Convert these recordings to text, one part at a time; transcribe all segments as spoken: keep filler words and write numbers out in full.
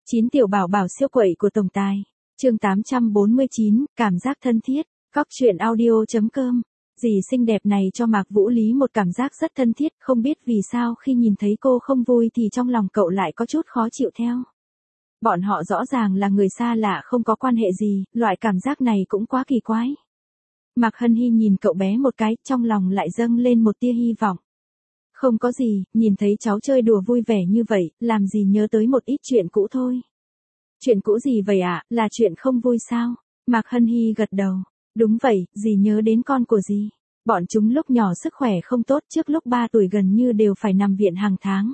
chín tiểu bảo bảo siêu quậy của tổng tài. Chương tám trăm bốn mươi chín, cảm giác thân thiết. Góc truyện audio.com. Dì xinh đẹp này cho Mạc Vũ Lý một cảm giác rất thân thiết, không biết vì sao khi nhìn thấy cô không vui thì trong lòng cậu lại có chút khó chịu theo. Bọn họ rõ ràng là người xa lạ không có quan hệ gì, loại cảm giác này cũng quá kỳ quái. Mạc Hân Hi nhìn cậu bé một cái, trong lòng lại dâng lên một tia hy vọng. Không có gì, nhìn thấy cháu chơi đùa vui vẻ như vậy, làm gì nhớ tới một ít chuyện cũ thôi. Chuyện cũ gì vậy ạ, à? Là chuyện không vui sao? Mạc Hân Hi gật đầu. Đúng vậy, dì nhớ đến con của dì. Bọn chúng lúc nhỏ sức khỏe không tốt, trước lúc ba tuổi gần như đều phải nằm viện hàng tháng.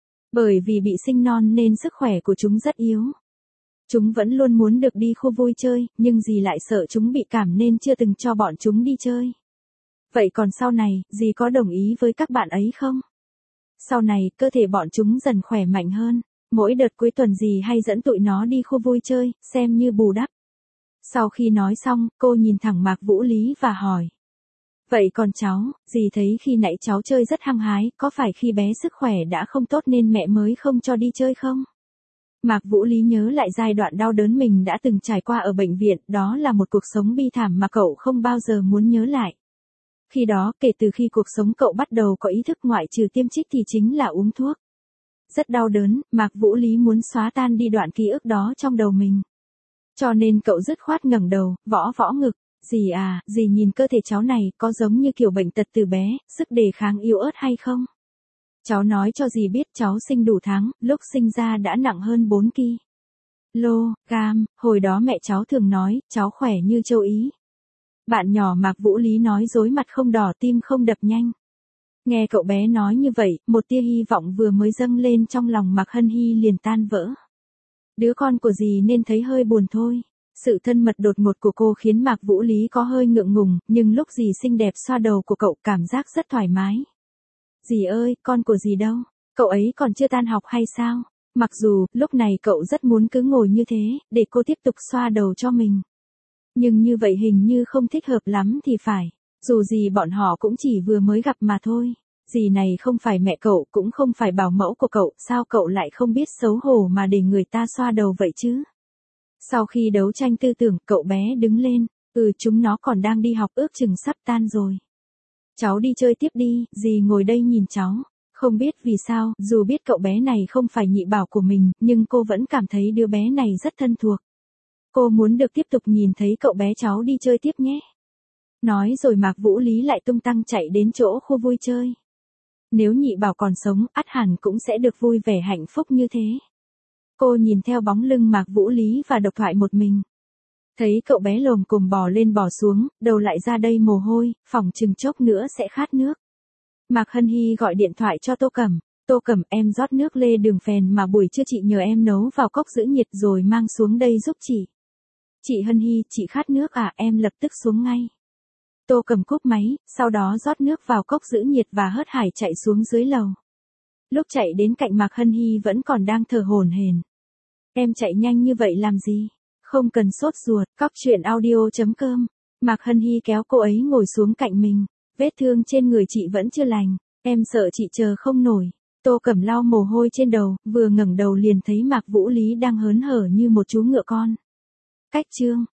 Bởi vì bị sinh non nên sức khỏe của chúng rất yếu. Chúng vẫn luôn muốn được đi khu vui chơi, nhưng dì lại sợ chúng bị cảm nên chưa từng cho bọn chúng đi chơi. Vậy còn sau này, dì có đồng ý với các bạn ấy không? Sau này, cơ thể bọn chúng dần khỏe mạnh hơn. Mỗi đợt cuối tuần dì hay dẫn tụi nó đi khu vui chơi, xem như bù đắp. Sau khi nói xong, cô nhìn thẳng Mạc Vũ Lý và hỏi. Vậy còn cháu, dì thấy khi nãy cháu chơi rất hăng hái, có phải khi bé sức khỏe đã không tốt nên mẹ mới không cho đi chơi không? Mạc Vũ Lý nhớ lại giai đoạn đau đớn mình đã từng trải qua ở bệnh viện, đó là một cuộc sống bi thảm mà cậu không bao giờ muốn nhớ lại. Khi đó, kể từ khi cuộc sống cậu bắt đầu có ý thức ngoại trừ tiêm trích thì chính là uống thuốc. Rất đau đớn, Mạc Vũ Lý muốn xóa tan đi đoạn ký ức đó trong đầu mình. Cho nên cậu dứt khoát ngẩng đầu, võ võ ngực. Dì à, dì nhìn cơ thể cháu này có giống như kiểu bệnh tật từ bé, sức đề kháng yếu ớt hay không? Cháu nói cho dì biết cháu sinh đủ tháng, lúc sinh ra đã nặng hơn bốn ki lô gam, hồi đó mẹ cháu thường nói, cháu khỏe như châu Ý. Bạn nhỏ Mạc Vũ Lý nói dối mặt không đỏ tim không đập nhanh. Nghe cậu bé nói như vậy, một tia hy vọng vừa mới dâng lên trong lòng Mạc Hân Hi liền tan vỡ. Đứa con của dì nên thấy hơi buồn thôi. Sự thân mật đột ngột của cô khiến Mạc Vũ Lý có hơi ngượng ngùng, nhưng lúc dì xinh đẹp xoa đầu của cậu cảm giác rất thoải mái. Dì ơi, con của dì đâu? Cậu ấy còn chưa tan học hay sao? Mặc dù, lúc này cậu rất muốn cứ ngồi như thế, để cô tiếp tục xoa đầu cho mình. Nhưng như vậy hình như không thích hợp lắm thì phải. Dù gì bọn họ cũng chỉ vừa mới gặp mà thôi. Dì này không phải mẹ cậu, cũng không phải bảo mẫu của cậu, sao cậu lại không biết xấu hổ mà để người ta xoa đầu vậy chứ? Sau khi đấu tranh tư tưởng, cậu bé đứng lên. Ừ, chúng nó còn đang đi học, ước chừng sắp tan rồi. Cháu đi chơi tiếp đi, dì ngồi đây nhìn cháu. Không biết vì sao, dù biết cậu bé này không phải nhị bảo của mình, nhưng cô vẫn cảm thấy đứa bé này rất thân thuộc. Cô muốn được tiếp tục nhìn thấy cậu bé cháu đi chơi tiếp nhé. Nói rồi Mạc Vũ Lý lại tung tăng chạy đến chỗ khu vui chơi. Nếu nhị bảo còn sống, ắt hẳn cũng sẽ được vui vẻ hạnh phúc như thế. Cô nhìn theo bóng lưng Mạc Vũ Lý và độc thoại một mình. Thấy cậu bé lồm cồm bò lên bò xuống, đầu lại ra đây mồ hôi, phỏng chừng chốc nữa sẽ khát nước. Mạc Hân Hi gọi điện thoại cho Tô Cẩm. Tô Cẩm, em rót nước lê đường phèn mà buổi trưa chị nhờ em nấu vào cốc giữ nhiệt rồi mang xuống đây giúp chị. Chị Hân Hi, chị khát nước à, em lập tức xuống ngay. Tô Cẩm cúp máy, sau đó rót nước vào cốc giữ nhiệt và hớt hải chạy xuống dưới lầu. Lúc chạy đến cạnh Mạc Hân Hi vẫn còn đang thở hổn hển. Em chạy nhanh như vậy làm gì? Không cần sốt ruột, góc truyện audio.com. Mạc Hân Hi kéo cô ấy ngồi xuống cạnh mình. Vết thương trên người chị vẫn chưa lành, em sợ chị chờ không nổi. Tô Cẩm lau mồ hôi trên đầu, vừa ngẩng đầu liền thấy Mạc Vũ Lý đang hớn hở như một chú ngựa con. Cách chương.